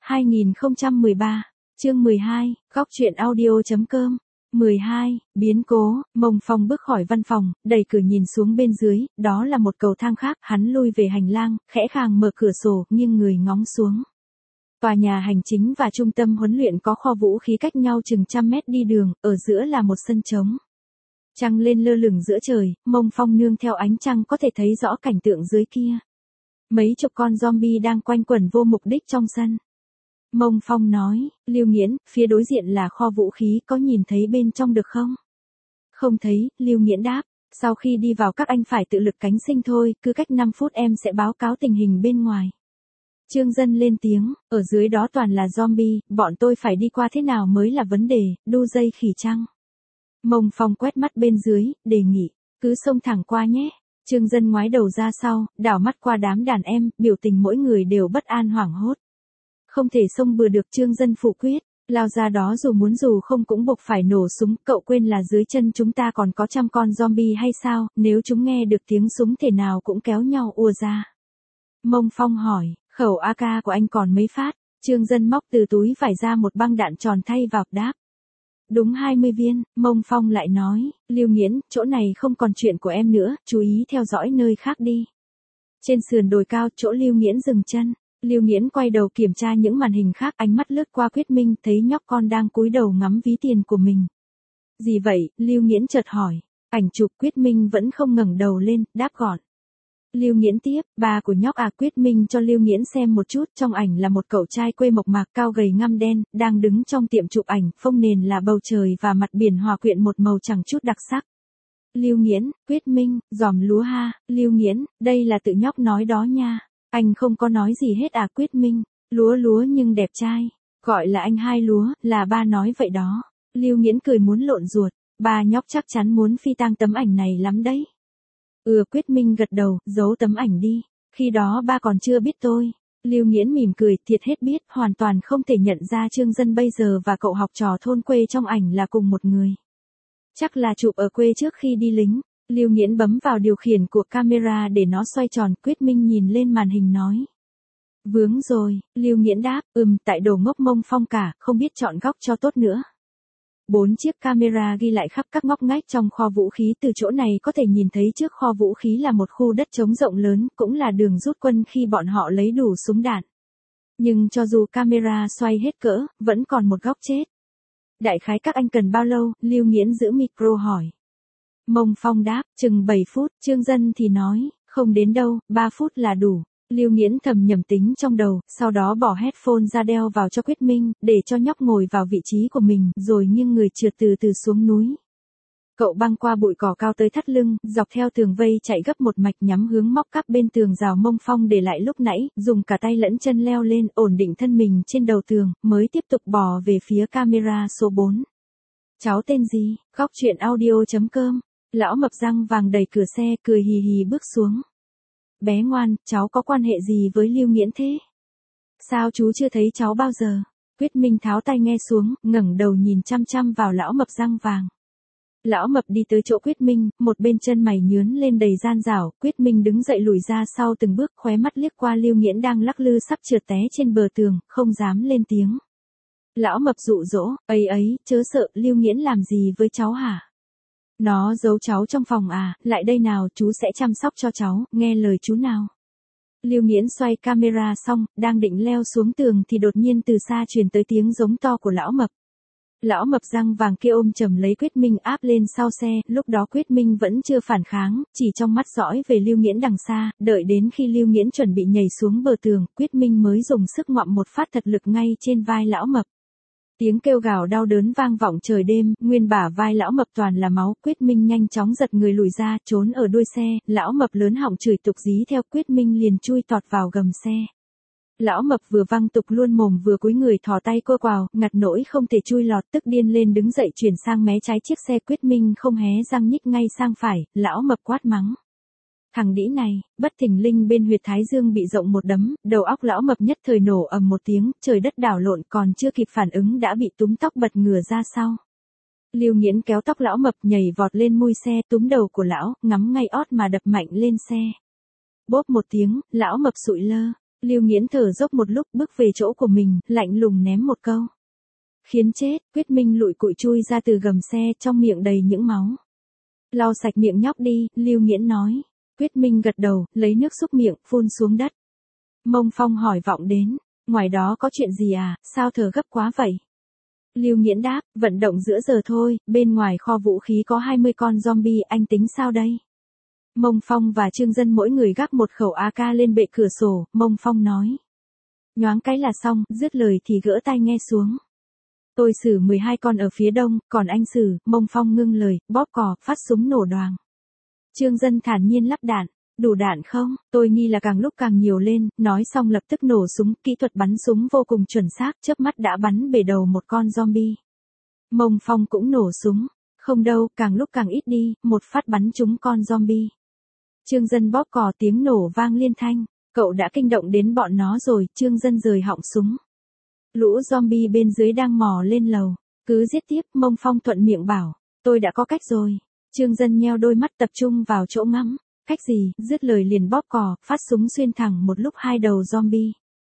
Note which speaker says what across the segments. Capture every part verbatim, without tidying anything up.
Speaker 1: hai nghìn không trăm mười ba, chương mười hai, góc truyện audio chấm com. mười hai, biến cố, Mông Phong bước khỏi văn phòng, đẩy cửa nhìn xuống bên dưới, đó là một cầu thang khác, hắn lui về hành lang, khẽ khàng mở cửa sổ, nghiêng người ngóng xuống. Tòa nhà hành chính và trung tâm huấn luyện có kho vũ khí cách nhau chừng trăm mét đi đường, ở giữa là một sân trống. Trăng lên lơ lửng giữa trời, Mông Phong nương theo ánh trăng có thể thấy rõ cảnh tượng dưới kia. Mấy chục con zombie đang quanh quẩn vô mục đích trong sân. Mông Phong nói, Lưu Nghiễn, phía đối diện là kho vũ khí, có nhìn thấy bên trong được không? Không thấy, Lưu Nghiễn đáp, sau khi đi vào các anh phải tự lực cánh sinh thôi, cứ cách năm phút em sẽ báo cáo tình hình bên ngoài. Trương Dân lên tiếng, ở dưới đó toàn là zombie, bọn tôi phải đi qua thế nào mới là vấn đề, đu dây khỉ trăng. Mông Phong quét mắt bên dưới, đề nghị, cứ xông thẳng qua nhé. Trương Dân ngoái đầu ra sau, đảo mắt qua đám đàn em, biểu tình mỗi người đều bất an hoảng hốt. Không thể xông bừa được, Trương Dân phủ quyết, lao ra đó dù muốn dù không cũng buộc phải nổ súng, cậu quên là dưới chân chúng ta còn có trăm con zombie hay sao, nếu chúng nghe được tiếng súng thể nào cũng kéo nhau ùa ra. Mông Phong hỏi, khẩu a ca của anh còn mấy phát? Trương Dân móc từ túi vải ra một băng đạn tròn thay vào, đáp. Đúng hai mươi viên, Mông Phong lại nói, Lưu Nghiễn, chỗ này không còn chuyện của em nữa, chú ý theo dõi nơi khác đi. Trên sườn đồi cao, chỗ Lưu Nghiễn dừng chân. Lưu Nghiễn quay đầu kiểm tra những màn hình khác, ánh mắt lướt qua Quyết Minh, thấy nhóc con đang cúi đầu ngắm ví tiền của mình. Gì vậy? Lưu Nghiễn chợt hỏi. Ảnh chụp. Quyết Minh vẫn không ngẩng đầu lên, đáp gọn. Lưu Nghiễn tiếp, ba của nhóc à? Quyết Minh cho Lưu Nghiễn xem một chút, trong ảnh là một cậu trai quê mộc mạc cao gầy ngăm đen, đang đứng trong tiệm chụp ảnh, phông nền là bầu trời và mặt biển hòa quyện một màu chẳng chút đặc sắc. Lưu Nghiễn, Quyết Minh, giòm lúa ha, Lưu Nghiễn, đây là tự nhóc nói đó nha. Anh không có nói gì hết à? Quyết Minh, lúa lúa nhưng đẹp trai, gọi là anh hai lúa, là ba nói vậy đó. Lưu Nghiễn cười muốn lộn ruột, ba nhóc chắc chắn muốn phi tang tấm ảnh này lắm đấy. Ừ, Quyết Minh gật đầu, giấu tấm ảnh đi, khi đó ba còn chưa biết tôi. Lưu Nghiễn mỉm cười, thiệt hết biết, hoàn toàn không thể nhận ra Trương Dân bây giờ và cậu học trò thôn quê trong ảnh là cùng một người. Chắc là chụp ở quê trước khi đi lính. Lưu Nghiễn bấm vào điều khiển của camera để nó xoay tròn, Quyết Minh nhìn lên màn hình nói. Vướng rồi, Lưu Nghiễn đáp, ừm, tại đồ ngốc Mông Phong cả, không biết chọn góc cho tốt nữa. Bốn chiếc camera ghi lại khắp các ngóc ngách trong kho vũ khí, từ chỗ này có thể nhìn thấy trước kho vũ khí là một khu đất trống rộng lớn, cũng là đường rút quân khi bọn họ lấy đủ súng đạn. Nhưng cho dù camera xoay hết cỡ, vẫn còn một góc chết. Đại khái các anh cần bao lâu? Lưu Nghiễn giữ micro hỏi. Mông Phong đáp, chừng bảy phút, Trương Dân thì nói, không đến đâu, ba phút là đủ. Lưu Nghiễn thầm nhầm tính trong đầu, sau đó bỏ headphone ra đeo vào cho Quyết Minh, để cho nhóc ngồi vào vị trí của mình, rồi nghiêng người trượt từ từ xuống núi. Cậu băng qua bụi cỏ cao tới thắt lưng, dọc theo tường vây chạy gấp một mạch nhắm hướng móc cắp bên tường rào Mông Phong để lại lúc nãy, dùng cả tay lẫn chân leo lên, ổn định thân mình trên đầu tường, mới tiếp tục bò về phía camera số bốn. Cháu tên gì? Góc truyện audio chấm com. Lão mập răng vàng đẩy cửa xe, cười hì hì bước xuống. Bé ngoan, cháu có quan hệ gì với Lưu Nghiễn thế? Sao chú chưa thấy cháu bao giờ? Quyết Minh tháo tai nghe xuống, ngẩng đầu nhìn chăm chăm vào lão mập răng vàng. Lão mập đi tới chỗ Quyết Minh, một bên chân mày nhướn lên đầy gian dảo, Quyết Minh đứng dậy lùi ra sau từng bước, khóe mắt liếc qua Lưu Nghiễn đang lắc lư sắp trượt té trên bờ tường, không dám lên tiếng. Lão mập dụ dỗ, ấy ấy, chớ sợ, Lưu Nghiễn làm gì với cháu hả? Nó giấu cháu trong phòng à, lại đây nào, chú sẽ chăm sóc cho cháu, nghe lời chú nào. Lưu Nghiễn xoay camera xong, đang định leo xuống tường thì đột nhiên từ xa truyền tới tiếng giống to của lão mập. Lão mập răng vàng kia ôm chầm lấy Quyết Minh áp lên sau xe, lúc đó Quyết Minh vẫn chưa phản kháng, chỉ trong mắt dõi về Lưu Nghiễn đằng xa, đợi đến khi Lưu Nghiễn chuẩn bị nhảy xuống bờ tường, Quyết Minh mới dùng sức ngoạm một phát thật lực ngay trên vai lão mập. Tiếng kêu gào đau đớn vang vọng trời đêm, nguyên bả vai lão mập toàn là máu, Quyết Minh nhanh chóng giật người lùi ra, trốn ở đuôi xe, lão mập lớn họng chửi tục dí theo, Quyết Minh liền chui tọt vào gầm xe. Lão mập vừa văng tục luôn mồm vừa cúi người thò tay cô quào, ngặt nỗi không thể chui lọt, tức điên lên đứng dậy chuyển sang mé trái chiếc xe, Quyết Minh không hé răng nhích ngay sang phải, lão mập quát mắng. Thằng đĩ này, bất thình lình bên huyệt thái dương bị rộng một đấm, đầu óc lão mập nhất thời nổ ầm một tiếng, trời đất đảo lộn, còn chưa kịp phản ứng đã bị túm tóc bật ngửa ra sau. Lưu Nghiễn kéo tóc lão mập nhảy vọt lên mui xe, túm đầu của lão, ngắm ngay ót mà đập mạnh lên xe. Bốp một tiếng, lão mập sụi lơ. Lưu Nghiễn thở dốc một lúc bước về chỗ của mình, lạnh lùng ném một câu. Khiến chết, Quyết Minh lụi cụi chui ra từ gầm xe trong miệng đầy những máu. Lau sạch miệng nhóc đi, Lưu Nghiễn nói. Quyết Minh gật đầu, lấy nước xúc miệng, phun xuống đất. Mông Phong hỏi vọng đến. Ngoài đó có chuyện gì à, sao thở gấp quá vậy? Lưu Nghiễn đáp, vận động giữa giờ thôi, bên ngoài kho vũ khí có hai mươi con zombie, anh tính sao đây? Mông Phong và Trương Dân mỗi người gác một khẩu a ca lên bệ cửa sổ, Mông Phong nói. Nhoáng cái là xong, dứt lời thì gỡ tai nghe xuống. Tôi xử mười hai con ở phía đông, còn anh xử, Mông Phong ngưng lời, bóp cò, phát súng nổ đoàng. Trương Dân thản nhiên lắp đạn. Đủ đạn không? Tôi nghi là càng lúc càng nhiều lên, nói xong lập tức nổ súng, kỹ thuật bắn súng vô cùng chuẩn xác, chớp mắt đã bắn bể đầu một con zombie. Mông Phong cũng nổ súng. Không đâu, càng lúc càng ít đi, một phát bắn trúng con zombie. Trương Dân bóp cò, tiếng nổ vang liên thanh. Cậu đã kinh động đến bọn nó rồi, Trương Dân rời họng súng. Lũ zombie bên dưới đang mò lên lầu. Cứ giết tiếp, Mông Phong thuận miệng bảo. Tôi đã có cách rồi. Trương Dân nheo đôi mắt tập trung vào chỗ ngắm. Cách gì, dứt lời liền bóp cò, phát súng xuyên thẳng một lúc hai đầu zombie.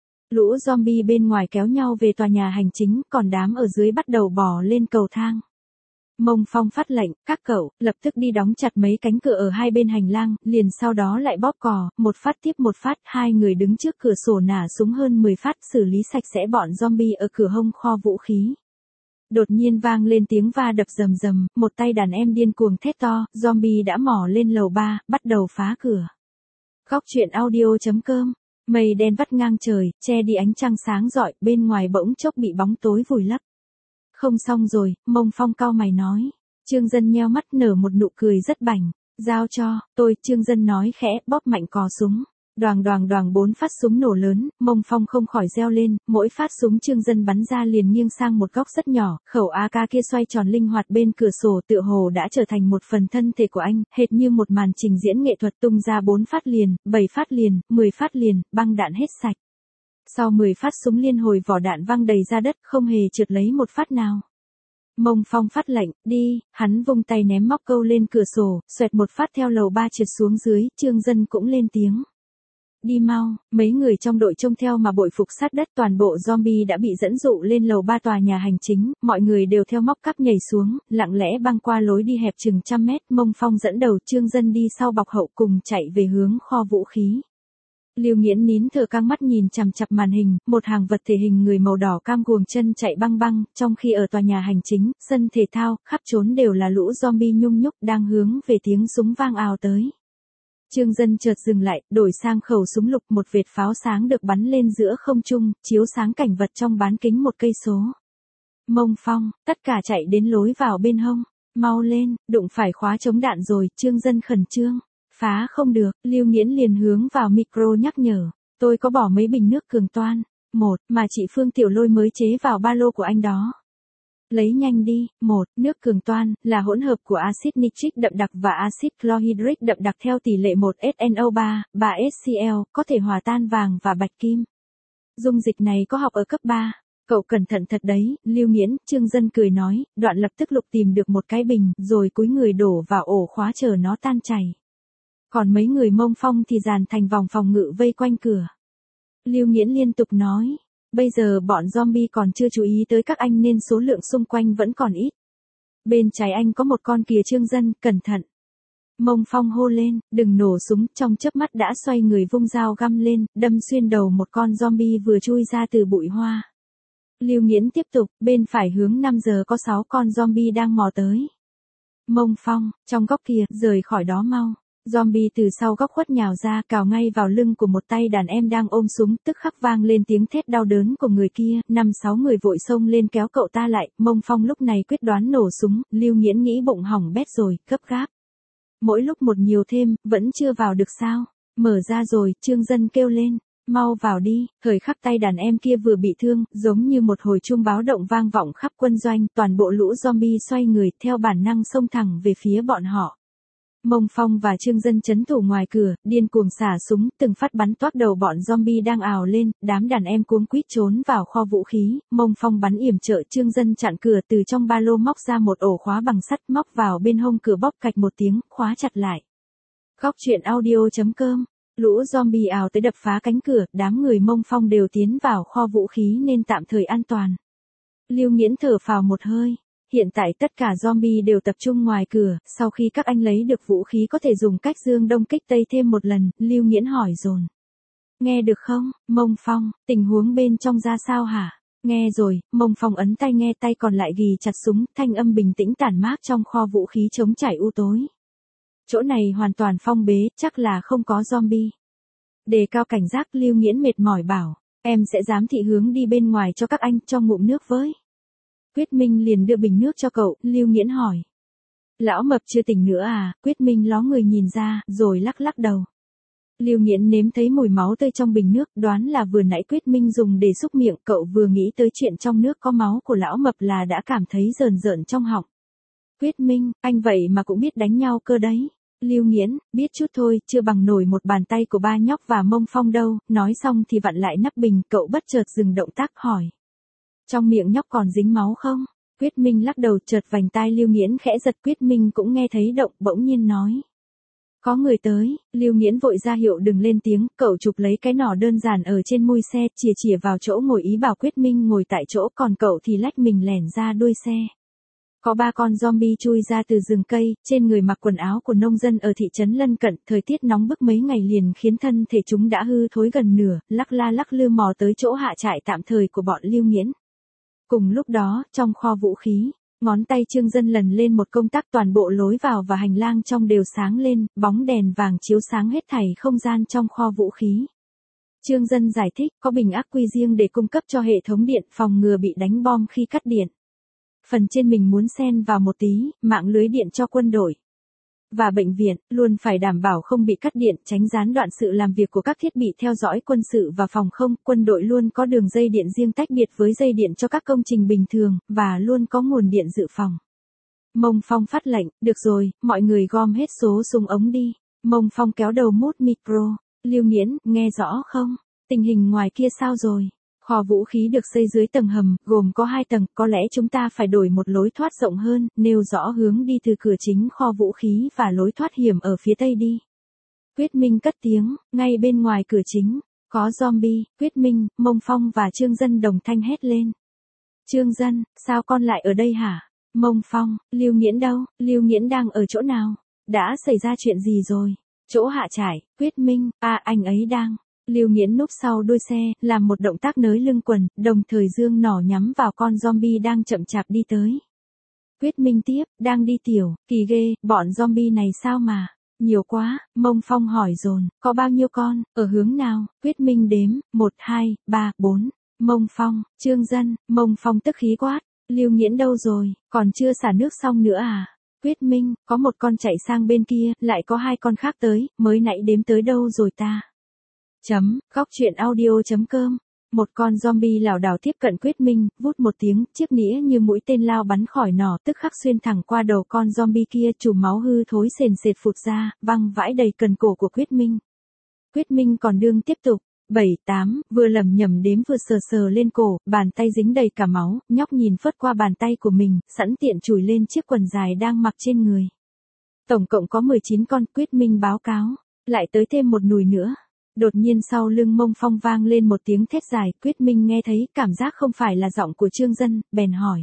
Speaker 1: Lũ zombie bên ngoài kéo nhau về tòa nhà hành chính, còn đám ở dưới bắt đầu bò lên cầu thang. Mông Phong phát lệnh, các cậu, lập tức đi đóng chặt mấy cánh cửa ở hai bên hành lang, liền sau đó lại bóp cò, một phát tiếp một phát, hai người đứng trước cửa sổ nả súng hơn mười phát, xử lý sạch sẽ bọn zombie ở cửa hông kho vũ khí. Đột nhiên vang lên tiếng va đập rầm rầm, một tay đàn em điên cuồng thét to, zombie đã mò lên lầu ba, bắt đầu phá cửa. Góc truyện audio chấm com, mây đen vắt ngang trời, che đi ánh trăng sáng rọi, bên ngoài bỗng chốc bị bóng tối vùi lấp. Không xong rồi, Mông Phong cau mày nói. Trương Dân nheo mắt nở một nụ cười rất bảnh. Giao cho, tôi, Trương Dân nói khẽ, bóp mạnh cò súng. Đoàng đoàng đoàng bốn phát súng nổ lớn, Mông Phong không khỏi reo lên, mỗi phát súng Trương Dân bắn ra liền nghiêng sang một góc rất nhỏ, khẩu a ca kia xoay tròn linh hoạt bên cửa sổ tựa hồ đã trở thành một phần thân thể của anh, hệt như một màn trình diễn nghệ thuật tung ra bốn phát liền, bảy phát liền, mười phát liền, băng đạn hết sạch. Sau mười phát súng liên hồi vỏ đạn văng đầy ra đất, không hề trượt lấy một phát nào. Mông Phong phát lệnh, đi, hắn vung tay ném móc câu lên cửa sổ, xoẹt một phát theo lầu ba trượt xuống dưới, Trương Dân cũng lên tiếng. Đi mau, mấy người trong đội trông theo mà bội phục sát đất, toàn bộ zombie đã bị dẫn dụ lên lầu ba tòa nhà hành chính, mọi người đều theo móc cắp nhảy xuống, lặng lẽ băng qua lối đi hẹp chừng trăm mét, Mông Phong dẫn đầu, Trương Dân đi sau bọc hậu cùng chạy về hướng kho vũ khí. Lưu Nghiễn nín thở căng mắt nhìn chằm chằm màn hình, một hàng vật thể hình người màu đỏ cam guồng chân chạy băng băng, trong khi ở tòa nhà hành chính, sân thể thao, khắp trốn đều là lũ zombie nhung nhúc đang hướng về tiếng súng vang ào tới. Trương Dân chợt dừng lại, đổi sang khẩu súng lục, một vệt pháo sáng được bắn lên giữa không trung, chiếu sáng cảnh vật trong bán kính một cây số. Mông Phong, tất cả chạy đến lối vào bên hông, mau lên, đụng phải khóa chống đạn rồi, Trương Dân khẩn trương. Phá không được, Lưu Nghiễn liền hướng vào micro nhắc nhở. Tôi có bỏ mấy bình nước cường toan. Một, mà chị Phương Tiểu Lôi mới chế vào ba lô của anh đó. Lấy nhanh đi. Một, nước cường toan, là hỗn hợp của axit nitric đậm đặc và axit chlorhydric đậm đặc theo tỷ lệ một S N O ba, ba S C L, có thể hòa tan vàng và bạch kim. Dung dịch này có học ở cấp ba. Cậu cẩn thận thật đấy, Lưu Nghiễn, Trương Dân cười nói, đoạn lập tức lục tìm được một cái bình, rồi cúi người đổ vào ổ khóa chờ nó tan chảy. Còn mấy người Mông Phong thì dàn thành vòng phòng ngự vây quanh cửa. Lưu Nghiễn liên tục nói, bây giờ bọn zombie còn chưa chú ý tới các anh nên số lượng xung quanh vẫn còn ít. Bên trái anh có một con kìa Trương Dân, cẩn thận. Mông Phong hô lên, đừng nổ súng, trong chớp mắt đã xoay người vung dao găm lên, đâm xuyên đầu một con zombie vừa chui ra từ bụi hoa. Lưu Nghiễn tiếp tục, bên phải hướng năm giờ có sáu con zombie đang mò tới. Mông Phong, trong góc kia, rời khỏi đó mau. Zombie từ sau góc khuất nhào ra, cào ngay vào lưng của một tay đàn em đang ôm súng, tức khắc vang lên tiếng thét đau đớn của người kia, năm sáu người vội xông lên kéo cậu ta lại, Mông Phong lúc này quyết đoán nổ súng, Lưu Nghiễn nghĩ bụng hỏng bét rồi, gấp gáp. Mỗi lúc một nhiều thêm, vẫn chưa vào được sao? Mở ra rồi, Trương Dân kêu lên, mau vào đi, thời khắc tay đàn em kia vừa bị thương, giống như một hồi chuông báo động vang vọng khắp quân doanh, toàn bộ lũ zombie xoay người, theo bản năng xông thẳng về phía bọn họ. Mông Phong và Trương Dân trấn thủ ngoài cửa, điên cuồng xả súng, từng phát bắn toác đầu bọn zombie đang ào lên, đám đàn em cuống quýt trốn vào kho vũ khí, Mông Phong bắn yểm trợ, Trương Dân chặn cửa, từ trong ba lô móc ra một ổ khóa bằng sắt, móc vào bên hông cửa, bóp cạch một tiếng, khóa chặt lại. Góc truyện audio chấm com Lũ zombie ào tới đập phá cánh cửa, đám người Mông Phong đều tiến vào kho vũ khí nên tạm thời an toàn. Lưu Nghiễn thở phào một hơi. Hiện tại tất cả zombie đều tập trung ngoài cửa, sau khi các anh lấy được vũ khí có thể dùng cách dương đông kích tây thêm một lần, Lưu Nghiễn hỏi dồn. Nghe được không, Mông Phong, tình huống bên trong ra sao hả? Nghe rồi, Mông Phong ấn tay nghe tay còn lại ghi chặt súng, thanh âm bình tĩnh tản mát trong kho vũ khí chống trải u tối. Chỗ này hoàn toàn phong bế, chắc là không có zombie. Đề cao cảnh giác, Lưu Nghiễn mệt mỏi bảo, em sẽ giám thị hướng đi bên ngoài cho các anh, cho ngụm nước với. Quyết Minh liền đưa bình nước cho cậu, Lưu Nghiễn hỏi. Lão mập chưa tỉnh nữa à, Quyết Minh ló người nhìn ra, rồi lắc lắc đầu. Lưu Nghiễn nếm thấy mùi máu tươi trong bình nước, đoán là vừa nãy Quyết Minh dùng để xúc miệng, cậu vừa nghĩ tới chuyện trong nước có máu của lão mập là đã cảm thấy rờn rợn trong họng. Quyết Minh, anh vậy mà cũng biết đánh nhau cơ đấy. Lưu Nghiễn, biết chút thôi, chưa bằng nổi một bàn tay của ba nhóc và Mông Phong đâu, nói xong thì vặn lại nắp bình, cậu bất chợt dừng động tác hỏi. Trong miệng nhóc còn dính máu không? Quyết Minh lắc đầu, chợt vành tai Lưu Nghiễn khẽ giật, Quyết Minh cũng nghe thấy động, bỗng nhiên nói. Có người tới, Lưu Nghiễn vội ra hiệu đừng lên tiếng, cậu chụp lấy cái nỏ đơn giản ở trên mui xe, chìa chìa vào chỗ ngồi ý bảo Quyết Minh ngồi tại chỗ, còn cậu thì lách mình lẻn ra đuôi xe. Có ba con zombie chui ra từ rừng cây, trên người mặc quần áo của nông dân ở thị trấn lân cận, thời tiết nóng bức mấy ngày liền khiến thân thể chúng đã hư thối gần nửa, lắc la lắc lư mò tới chỗ hạ trại tạm thời của bọn Lưu Nghiễn. Cùng lúc đó, trong kho vũ khí, ngón tay Trương Dân lần lên một công tắc, toàn bộ lối vào và hành lang trong đều sáng lên, bóng đèn vàng chiếu sáng hết thảy không gian trong kho vũ khí. Trương Dân giải thích, có bình ắc quy riêng để cung cấp cho hệ thống điện, phòng ngừa bị đánh bom khi cắt điện. Phần trên mình muốn xen vào một tí, mạng lưới điện cho quân đội và bệnh viện, luôn phải đảm bảo không bị cắt điện, tránh gián đoạn sự làm việc của các thiết bị theo dõi quân sự và phòng không. Quân đội luôn có đường dây điện riêng tách biệt với dây điện cho các công trình bình thường, và luôn có nguồn điện dự phòng. Mông Phong phát lệnh, được rồi, mọi người gom hết số súng ống đi. Mông Phong kéo đầu mút micro. Lưu Nghiễn, nghe rõ không? Tình hình ngoài kia sao rồi? Kho vũ khí được xây dưới tầng hầm, gồm có hai tầng, có lẽ chúng ta phải đổi một lối thoát rộng hơn, nêu rõ hướng đi từ cửa chính kho vũ khí và lối thoát hiểm ở phía tây đi. Quyết Minh cất tiếng, ngay bên ngoài cửa chính, có zombie. Quyết Minh, Mông Phong và Trương Dân đồng thanh hét lên. Trương Dân, sao con lại ở đây hả? Mông Phong, Lưu Nghiễn đâu? Lưu Nghiễn đang ở chỗ nào? Đã xảy ra chuyện gì rồi? Chỗ hạ trại. Quyết Minh, à anh ấy đang. Lưu Nghiễn núp sau đuôi xe, làm một động tác nới lưng quần, đồng thời dương nỏ nhắm vào con zombie đang chậm chạp đi tới. Quyết Minh tiếp, đang đi tiểu, kỳ ghê, bọn zombie này sao mà, nhiều quá. Mông Phong hỏi dồn, có bao nhiêu con, ở hướng nào? Quyết Minh đếm, một, hai, ba, bốn. Mông Phong, Trương Dân, Mông Phong tức khí quát, Lưu Nghiễn đâu rồi, còn chưa xả nước xong nữa à? Quyết Minh, có một con chạy sang bên kia, lại có hai con khác tới, mới nãy đếm tới đâu rồi ta? Chấm, góc truyện audio chấm com. Một con zombie lảo đảo tiếp cận Quyết Minh, vút một tiếng, chiếc nĩa như mũi tên lao bắn khỏi nỏ, tức khắc xuyên thẳng qua đầu con zombie kia, chùm máu hư thối sền sệt phụt ra, văng vãi đầy cần cổ của Quyết Minh. Quyết Minh còn đương tiếp tục, bảy, tám, vừa lẩm nhẩm đếm vừa sờ sờ lên cổ, bàn tay dính đầy cả máu, nhóc nhìn phớt qua bàn tay của mình, sẵn tiện chùi lên chiếc quần dài đang mặc trên người. Tổng cộng có mười chín con, Quyết Minh báo cáo, lại tới thêm một nùi nữa. Đột nhiên sau lưng Mông Phong vang lên một tiếng thét dài, Quyết Minh nghe thấy, cảm giác không phải là giọng của Trương Dân, bèn hỏi.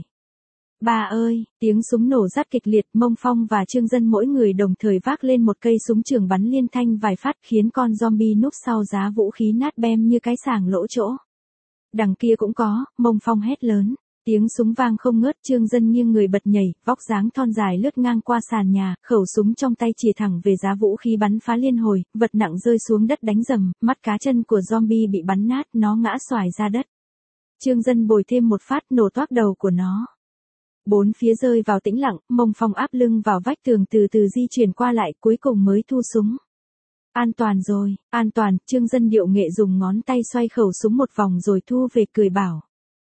Speaker 1: Bà ơi, tiếng súng nổ rát kịch liệt, Mông Phong và Trương Dân mỗi người đồng thời vác lên một cây súng trường bắn liên thanh vài phát, khiến con zombie núp sau giá vũ khí nát bem như cái sàng lỗ chỗ. Đằng kia cũng có, Mông Phong hét lớn. Tiếng súng vang không ngớt, Trương Dân nghiêng người bật nhảy, vóc dáng thon dài lướt ngang qua sàn nhà, khẩu súng trong tay chìa thẳng về giá vũ khí bắn phá liên hồi, vật nặng rơi xuống đất đánh rầm, mắt cá chân của zombie bị bắn nát, nó ngã xoài ra đất. Trương Dân bồi thêm một phát, nổ toác đầu của nó. Bốn phía rơi vào tĩnh lặng, Mông Phong áp lưng vào vách tường từ từ di chuyển qua lại, cuối cùng mới thu súng. An toàn rồi, an toàn, Trương Dân điệu nghệ dùng ngón tay xoay khẩu súng một vòng rồi thu về cười bảo.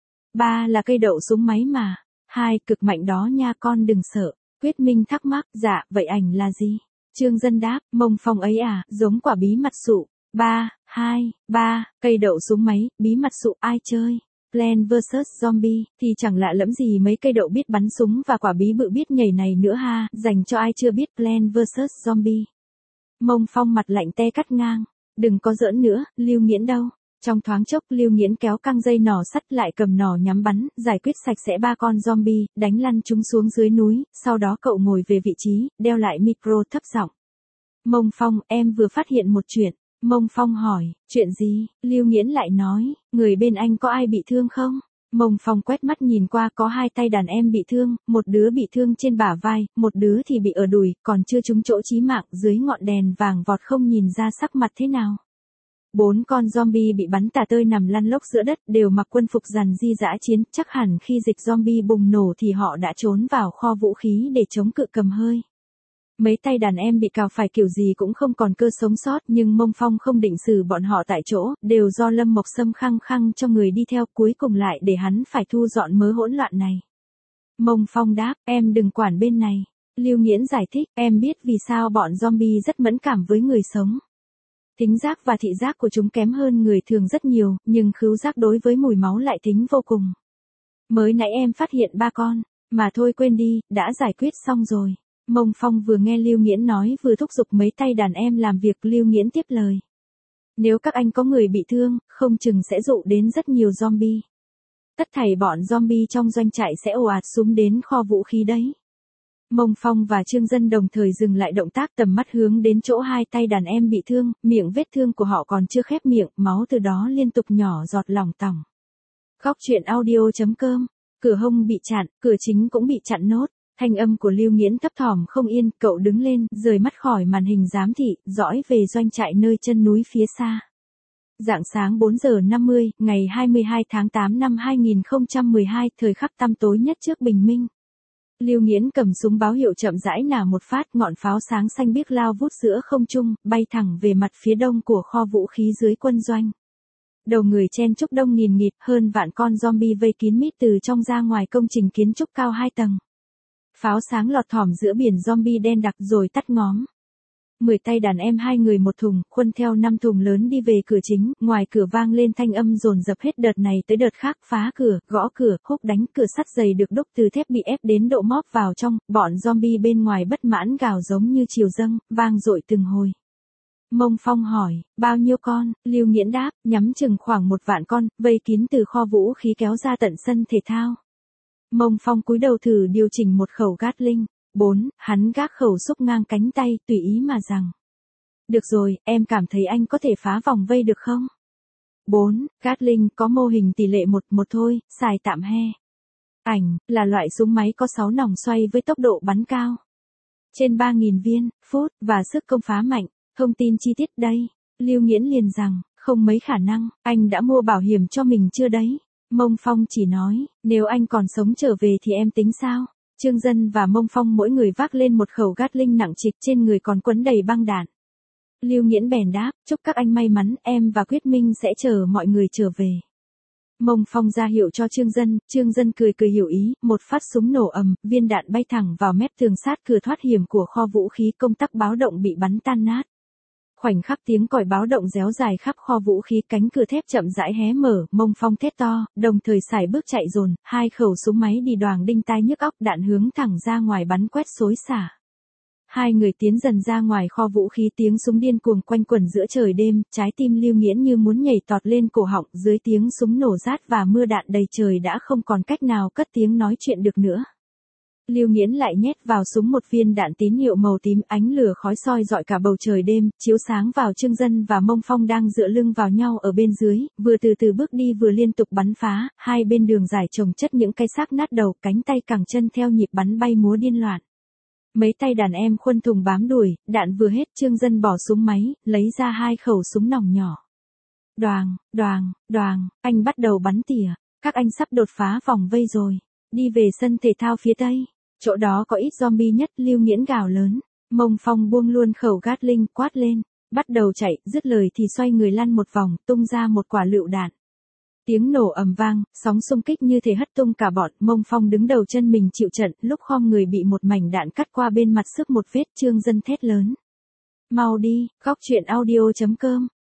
Speaker 1: Ba là cây đậu súng máy mà. Hai, cực mạnh đó nha con đừng sợ. Quyết Minh thắc mắc, dạ, vậy ảnh là gì? Trương Dân đáp, Mông Phong ấy à, giống quả bí mật sụ. Ba, hai, ba, cây đậu súng máy, bí mật sụ ai chơi? Plants versus. Zombie, thì chẳng lạ lẫm gì mấy cây đậu biết bắn súng và quả bí bự biết nhảy này nữa ha, dành cho ai chưa biết Plants versus. Zombie. Mông Phong mặt lạnh te cắt ngang. Đừng có giỡn nữa, Lưu Nghiễn đâu. Trong thoáng chốc Lưu Nghiễn kéo căng dây nỏ sắt lại cầm nỏ nhắm bắn, giải quyết sạch sẽ ba con zombie, đánh lăn chúng xuống dưới núi, sau đó cậu ngồi về vị trí, đeo lại micro thấp giọng. Mông Phong, em vừa phát hiện một chuyện. Mông Phong hỏi, chuyện gì? Lưu Nghiễn lại nói, người bên anh có ai bị thương không? Mông Phong quét mắt nhìn qua, có hai tay đàn em bị thương, một đứa bị thương trên bả vai, một đứa thì bị ở đùi, còn chưa trúng chỗ chí mạng, dưới ngọn đèn vàng vọt không nhìn ra sắc mặt thế nào. Bốn con zombie bị bắn tả tơi nằm lăn lóc giữa đất, đều mặc quân phục dàn di dã chiến, chắc hẳn khi dịch zombie bùng nổ thì họ đã trốn vào kho vũ khí để chống cự cầm hơi. Mấy tay đàn em bị cào phải kiểu gì cũng không còn cơ sống sót, nhưng Mông Phong không định xử bọn họ tại chỗ, đều do Lâm Mộc Sâm khăng khăng cho người đi theo, cuối cùng lại để hắn phải thu dọn mớ hỗn loạn này. Mông Phong đáp, em đừng quản bên này. Lưu Nghiễn giải thích, em biết vì sao bọn zombie rất mẫn cảm với người sống. Thính giác và thị giác của chúng kém hơn người thường rất nhiều, nhưng khứu giác đối với mùi máu lại thính vô cùng. Mới nãy em phát hiện ba con, mà thôi quên đi, đã giải quyết xong rồi. Mông Phong vừa nghe Lưu Nghiễn nói vừa thúc giục mấy tay đàn em làm việc. Lưu Nghiễn tiếp lời. Nếu các anh có người bị thương, không chừng sẽ dụ đến rất nhiều zombie. Tất thảy bọn zombie trong doanh trại sẽ ồ ạt xúm đến kho vũ khí đấy. Mông Phong và Trương Dân đồng thời dừng lại động tác, tầm mắt hướng đến chỗ hai tay đàn em bị thương, miệng vết thương của họ còn chưa khép miệng, máu từ đó liên tục nhỏ giọt lỏng tỏng. Góc truyện audio chấm com, cửa hông bị chặn, cửa chính cũng bị chặn nốt. Thanh âm của Lưu Nghiễn thấp thỏm không yên, cậu đứng lên, rời mắt khỏi màn hình giám thị, dõi về doanh trại nơi chân núi phía xa. Rạng sáng bốn giờ năm mươi, ngày hai mươi hai tháng tám năm hai nghìn không trăm mười hai, thời khắc tăm tối nhất trước bình minh. Lưu Nghiễn cầm súng báo hiệu chậm rãi nả một phát, ngọn pháo sáng xanh biếc lao vút giữa không trung, bay thẳng về mặt phía đông của kho vũ khí dưới quân doanh. Đầu người chen chúc đông nghìn nghịt, hơn vạn con zombie vây kín mít từ trong ra ngoài công trình kiến trúc cao hai tầng. Pháo sáng lọt thỏm giữa biển zombie đen đặc rồi tắt ngóm. Mười tay đàn em hai người một thùng, khuân theo năm thùng lớn đi về cửa chính, ngoài cửa vang lên thanh âm dồn dập hết đợt này tới đợt khác, phá cửa, gõ cửa, húc đánh, cửa sắt dày được đúc từ thép bị ép đến độ móp vào trong, bọn zombie bên ngoài bất mãn gào giống như triều dâng, vang dội từng hồi. Mông Phong hỏi, bao nhiêu con? Lưu Nghiễn đáp, nhắm chừng khoảng một vạn con, vây kín từ kho vũ khí kéo ra tận sân thể thao. Mông Phong cúi đầu thử điều chỉnh một khẩu Gatling. Bốn, hắn gác khẩu xúc ngang cánh tay, tùy ý mà rằng. Được rồi, em cảm thấy anh có thể phá vòng vây được không? Bốn, Gatling có mô hình tỷ lệ một một thôi, xài tạm he. Ảnh, là loại súng máy có sáu nòng xoay với tốc độ bắn cao. Trên ba nghìn viên, phút, và sức công phá mạnh. Thông tin chi tiết đây. Lưu Nghiễn liền rằng, không mấy khả năng, anh đã mua bảo hiểm cho mình chưa đấy? Mông Phong chỉ nói, nếu anh còn sống trở về thì em tính sao? Trương Dân và Mông Phong mỗi người vác lên một khẩu Gatling nặng trịch, trên người còn quấn đầy băng đạn. Lưu Nghiễn bèn đáp, chúc các anh may mắn, em và Quyết Minh sẽ chờ mọi người trở về. Mông Phong ra hiệu cho Trương Dân, Trương Dân cười cười hiểu ý, một phát súng nổ ầm, viên đạn bay thẳng vào mép tường sát cửa thoát hiểm của kho vũ khí, công tắc báo động bị bắn tan nát. Khoảnh khắc tiếng còi báo động réo dài khắp kho vũ khí, cánh cửa thép chậm rãi hé mở, Mông Phong thét to, đồng thời sải bước chạy dồn, hai khẩu súng máy đi đoàng đinh tai nhức óc, đạn hướng thẳng ra ngoài bắn quét xối xả. Hai người tiến dần ra ngoài kho vũ khí, tiếng súng điên cuồng quanh quẩn giữa trời đêm, trái tim Lưu Nghiễn như muốn nhảy tọt lên cổ họng, dưới tiếng súng nổ rát và mưa đạn đầy trời đã không còn cách nào cất tiếng nói chuyện được nữa. Lưu Nghiễn lại nhét vào súng một viên đạn tín hiệu màu tím, ánh lửa khói soi rọi cả bầu trời đêm, chiếu sáng vào Trương Dân và Mông Phong đang dựa lưng vào nhau ở bên dưới, vừa từ từ bước đi vừa liên tục bắn phá, hai bên đường dài chồng chất những cái xác nát đầu, cánh tay cẳng chân theo nhịp bắn bay múa điên loạn. Mấy tay đàn em khuân thùng bám đuổi, đạn vừa hết, Trương Dân bỏ súng máy, lấy ra hai khẩu súng nòng nhỏ. Đoàng, đoàng, đoàng, anh bắt đầu bắn tỉa, các anh sắp đột phá vòng vây rồi, đi về sân thể thao phía tây. Chỗ đó có ít zombie nhất, Lưu Nghiễn gào lớn. Mông Phong buông luôn khẩu Gatling, quát lên, bắt đầu chạy, dứt lời thì xoay người lăn một vòng, tung ra một quả lựu đạn. Tiếng nổ ầm vang, sóng xung kích như thể hất tung cả bọn, Mông Phong đứng đầu chân mình chịu trận, lúc khom người bị một mảnh đạn cắt qua bên mặt, sức một vết. Trương Dân thét lớn. Mau đi, góc truyện audio chấm com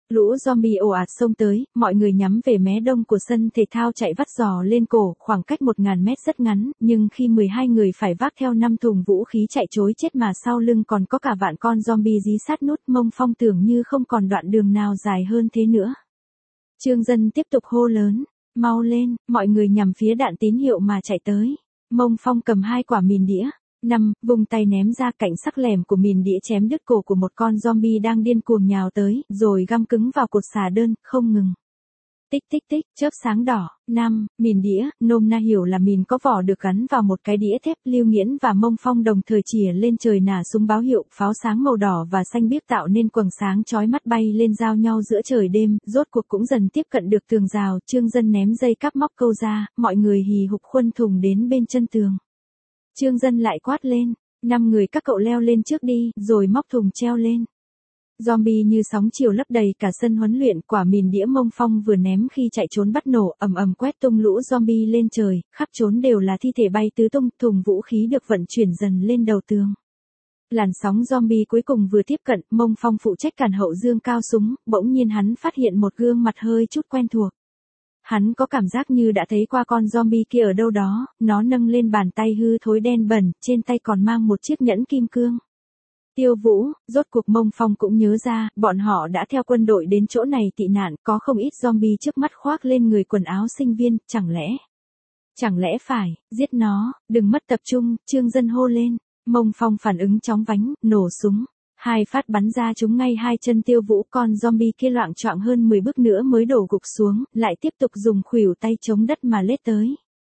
Speaker 1: Lũ zombie ồ ạt xông tới, mọi người nhắm về mé đông của sân thể thao chạy vắt giò lên cổ, khoảng cách một ngàn mét rất ngắn, nhưng khi mười hai người phải vác theo năm thùng vũ khí chạy trối chết mà sau lưng còn có cả vạn con zombie dí sát nút, Mông Phong tưởng như không còn đoạn đường nào dài hơn thế nữa. Trương Dân tiếp tục hô lớn, mau lên, mọi người nhằm phía đạn tín hiệu mà chạy tới. Mông Phong cầm hai quả mìn đĩa. Năm, vùng tay ném ra, cảnh sắc lẻm của mìn đĩa chém đứt cổ của một con zombie đang điên cuồng nhào tới, rồi găm cứng vào cột xà đơn, không ngừng. Tích tích tích, chớp sáng đỏ. Năm, mìn đĩa, nôm na hiểu là mìn có vỏ được gắn vào một cái đĩa thép. Lưu Nghiễn và Mông Phong đồng thời chìa lên trời nả súng báo hiệu, pháo sáng màu đỏ và xanh biếc tạo nên quầng sáng chói mắt bay lên giao nhau giữa trời đêm, rốt cuộc cũng dần tiếp cận được tường rào. Trương Dân ném dây cáp móc câu ra, mọi người hì hục khuân thùng đến bên chân tường. Trương Dân lại quát lên, năm người các cậu leo lên trước đi, rồi móc thùng treo lên. Zombie như sóng chiều lấp đầy cả sân huấn luyện, quả mìn đĩa Mông Phong vừa ném khi chạy trốn bắt nổ, ầm ầm quét tung lũ zombie lên trời, khắp trốn đều là thi thể bay tứ tung, thùng vũ khí được vận chuyển dần lên đầu tường. Làn sóng zombie cuối cùng vừa tiếp cận, Mông Phong phụ trách cản hậu dương cao súng, bỗng nhiên hắn phát hiện một gương mặt hơi chút quen thuộc. Hắn có cảm giác như đã thấy qua con zombie kia ở đâu đó, nó nâng lên bàn tay hư thối đen bẩn, trên tay còn mang một chiếc nhẫn kim cương. Tiêu Vũ, rốt cuộc Mông Phong cũng nhớ ra, bọn họ đã theo quân đội đến chỗ này tị nạn, có không ít zombie trước mắt khoác lên người quần áo sinh viên, chẳng lẽ? Chẳng lẽ phải, giết nó, đừng mất tập trung, Trương Dân hô lên. Mông Phong phản ứng chóng vánh, nổ súng. Hai phát bắn ra trúng ngay hai chân Tiêu Vũ, con zombie kia loạng choạng hơn mười bước nữa mới đổ gục xuống, lại tiếp tục dùng khuỷu tay chống đất mà lết tới.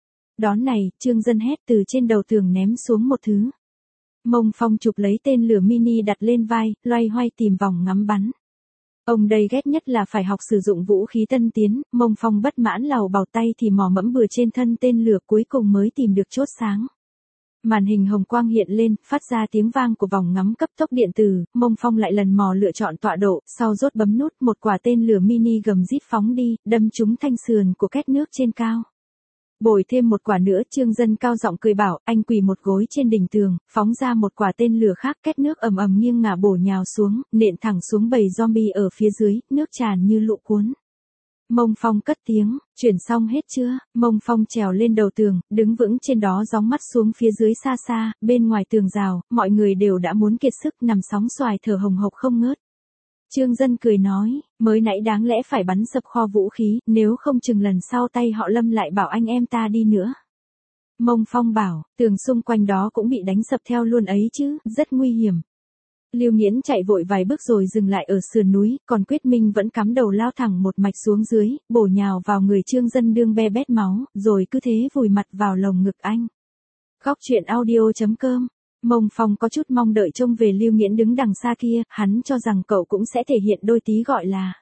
Speaker 1: Đón này, Trương Dân hét từ trên đầu tường ném xuống một thứ. Mông Phong chụp lấy tên lửa mini đặt lên vai, loay hoay tìm vòng ngắm bắn. Ông đây ghét nhất là phải học sử dụng vũ khí tân tiến, Mông Phong bất mãn làu bào tay thì mò mẫm bừa trên thân tên lửa, cuối cùng mới tìm được chốt sáng. Màn hình hồng quang hiện lên, phát ra tiếng vang của vòng ngắm cấp tốc điện tử, Mông Phong lại lần mò lựa chọn tọa độ, sau rốt bấm nút, một quả tên lửa mini gầm rít phóng đi, đâm trúng thanh sườn của két nước trên cao. Bồi thêm một quả nữa, Trương Dân cao giọng cười bảo, anh quỳ một gối trên đỉnh tường, phóng ra một quả tên lửa khác, két nước ầm ầm nghiêng ngả bổ nhào xuống, nện thẳng xuống bầy zombie ở phía dưới, nước tràn như lũ cuốn. Mông Phong cất tiếng, chuyển xong hết chưa? Mông Phong trèo lên đầu tường, đứng vững trên đó gióng mắt xuống phía dưới xa xa, bên ngoài tường rào, mọi người đều đã muốn kiệt sức nằm sóng xoài thở hồng hộc không ngớt. Trương Dân cười nói, mới nãy đáng lẽ phải bắn sập kho vũ khí, nếu không chừng lần sau tay họ Lâm lại bảo anh em ta đi nữa. Mông Phong bảo, tường xung quanh đó cũng bị đánh sập theo luôn ấy chứ, rất nguy hiểm. Lưu Nghiễn chạy vội vài bước rồi dừng lại ở sườn núi, còn Quyết Minh vẫn cắm đầu lao thẳng một mạch xuống dưới, bổ nhào vào người Trương Dân đương be bét máu, rồi cứ thế vùi mặt vào lồng ngực anh. Góc truyện audio chấm com. Mông Phong có chút mong đợi trông về Lưu Nghiễn đứng đằng xa kia, hắn cho rằng cậu cũng sẽ thể hiện đôi tí gọi là.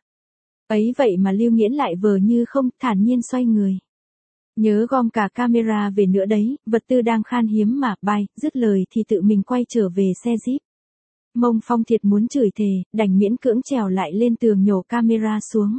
Speaker 1: Ấy vậy mà Lưu Nghiễn lại vờ như không, thản nhiên xoay người. Nhớ gom cả camera về nữa đấy, vật tư đang khan hiếm mà, bye, dứt lời thì tự mình quay trở về xe Jeep. Mông Phong thiệt muốn chửi thề, đành miễn cưỡng trèo lại lên tường nhổ camera xuống.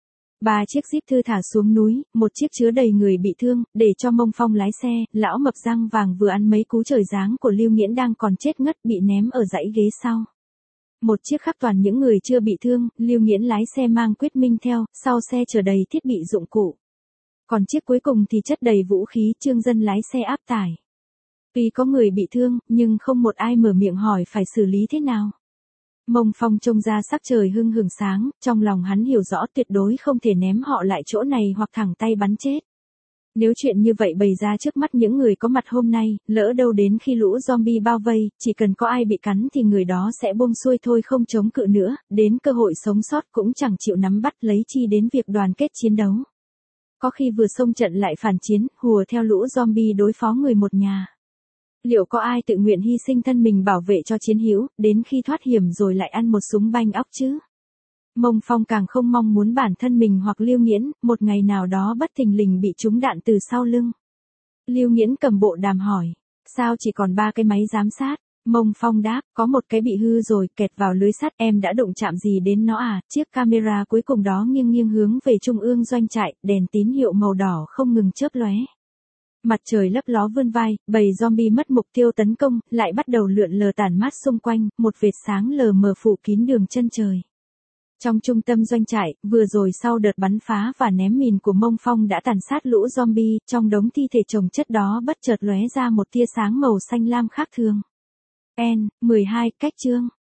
Speaker 1: Ba chiếc Jeep thư thả xuống núi, một chiếc chứa đầy người bị thương, để cho Mông Phong lái xe, lão mập răng vàng vừa ăn mấy cú trời giáng của Lưu Nghiễn đang còn chết ngất bị ném ở dãy ghế sau. Một chiếc khác toàn những người chưa bị thương, Lưu Nghiễn lái xe mang Quyết Minh theo, sau xe chở đầy thiết bị dụng cụ. Còn chiếc cuối cùng thì chất đầy vũ khí, Trương Dân lái xe áp tải. Tuy có người bị thương, nhưng không một ai mở miệng hỏi phải xử lý thế nào. Mông Phong trông ra sắc trời hưng hừng sáng, trong lòng hắn hiểu rõ tuyệt đối không thể ném họ lại chỗ này hoặc thẳng tay bắn chết. Nếu chuyện như vậy bày ra trước mắt những người có mặt hôm nay, lỡ đâu đến khi lũ zombie bao vây, chỉ cần có ai bị cắn thì người đó sẽ buông xuôi thôi không chống cự nữa, đến cơ hội sống sót cũng chẳng chịu nắm bắt lấy chi đến việc đoàn kết chiến đấu. Có khi vừa xông trận lại phản chiến, hùa theo lũ zombie đối phó người một nhà. Liệu có ai tự nguyện hy sinh thân mình bảo vệ cho chiến hữu, đến khi thoát hiểm rồi lại ăn một súng banh óc chứ? Mông Phong càng không mong muốn bản thân mình hoặc Lưu Nghiễn, một ngày nào đó bất thình lình bị trúng đạn từ sau lưng. Lưu Nghiễn cầm bộ đàm hỏi, sao chỉ còn ba cái máy giám sát? Mông Phong đáp, có một cái bị hư rồi, kẹt vào lưới sắt, em đã đụng chạm gì đến nó à? Chiếc camera cuối cùng đó nghiêng nghiêng hướng về trung ương doanh trại, đèn tín hiệu màu đỏ không ngừng chớp lóe. Mặt trời lấp ló vươn vai, bầy zombie mất mục tiêu tấn công, lại bắt đầu lượn lờ tản mát xung quanh, một vệt sáng lờ mờ phủ kín đường chân trời. Trong trung tâm doanh trại, vừa rồi sau đợt bắn phá và ném mìn của Mông Phong đã tàn sát lũ zombie, trong đống thi thể chồng chất đó bất chợt lóe ra một tia sáng màu xanh lam khác thường. N, mười hai, cách chương.